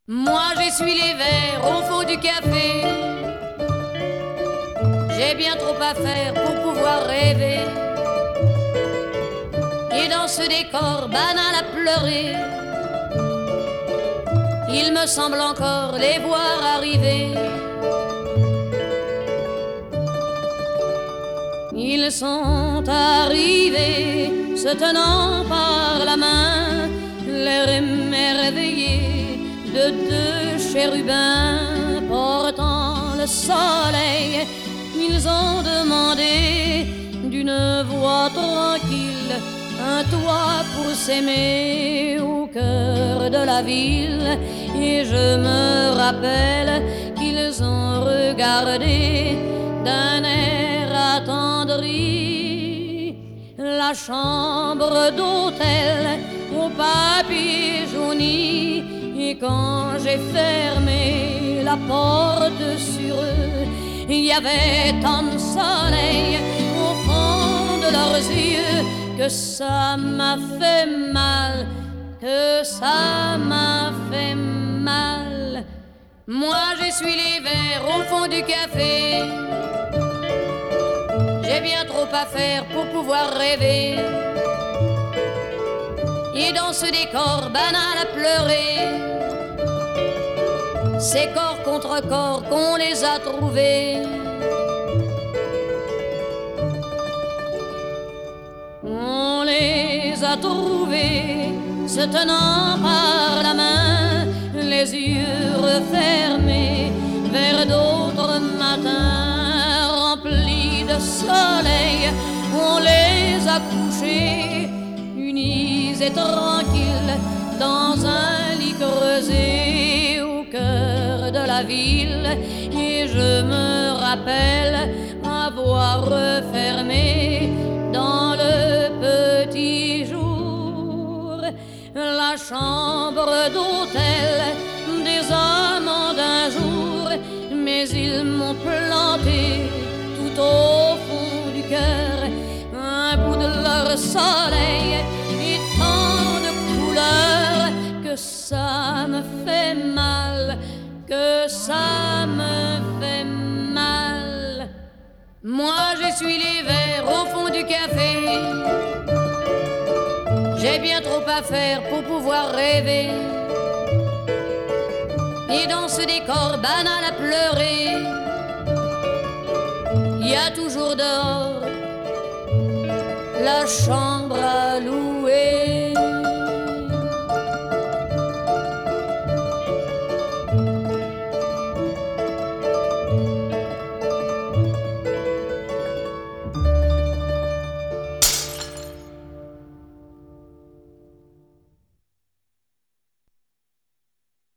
Moi j'essuie les verres au fond du café. J'ai bien trop à faire pour pouvoir rêver. Et dans ce décor banal à pleurer, il me semble encore les voir arriver. Ils sont arrivés, se tenant par la main, l'air émerveillé de deux chérubins portant le soleil. Ils ont demandé d'une voix tranquille un toit pour s'aimer au cœur de la ville. Et je me rappelle qu'ils ont regardé d'un air attendri la chambre d'hôtel au papier jauni. Et quand j'ai fermé la porte sur eux, il y avait tant de soleil au fond de leurs yeux que ça m'a fait mal, que ça m'a fait mal. Moi j'essuie les verres au fond du café. J'ai bien trop à faire pour pouvoir rêver. Et dans ce décor banal à pleurer, c'est corps contre corps qu'on les a trouvés. On les a trouvés se tenant par la main, les yeux refermés vers d'autres matins remplis de soleil. On les a couchés unis et tranquilles dans un lit creusé au cœur de la ville. Et je me rappelle avoir refermé dans le petit jour la chambre d'hôtel des amants d'un jour. Mais ils m'ont planté tout au fond du cœur un bout de leur soleil et tant de couleurs que ça me fait mal, que ça me fait mal. Moi j'essuie les verres au fond du café. J'ai bien trop à faire pour pouvoir rêver. Et dans ce décor banal à pleurer, il y a toujours dehors la chambre à louer.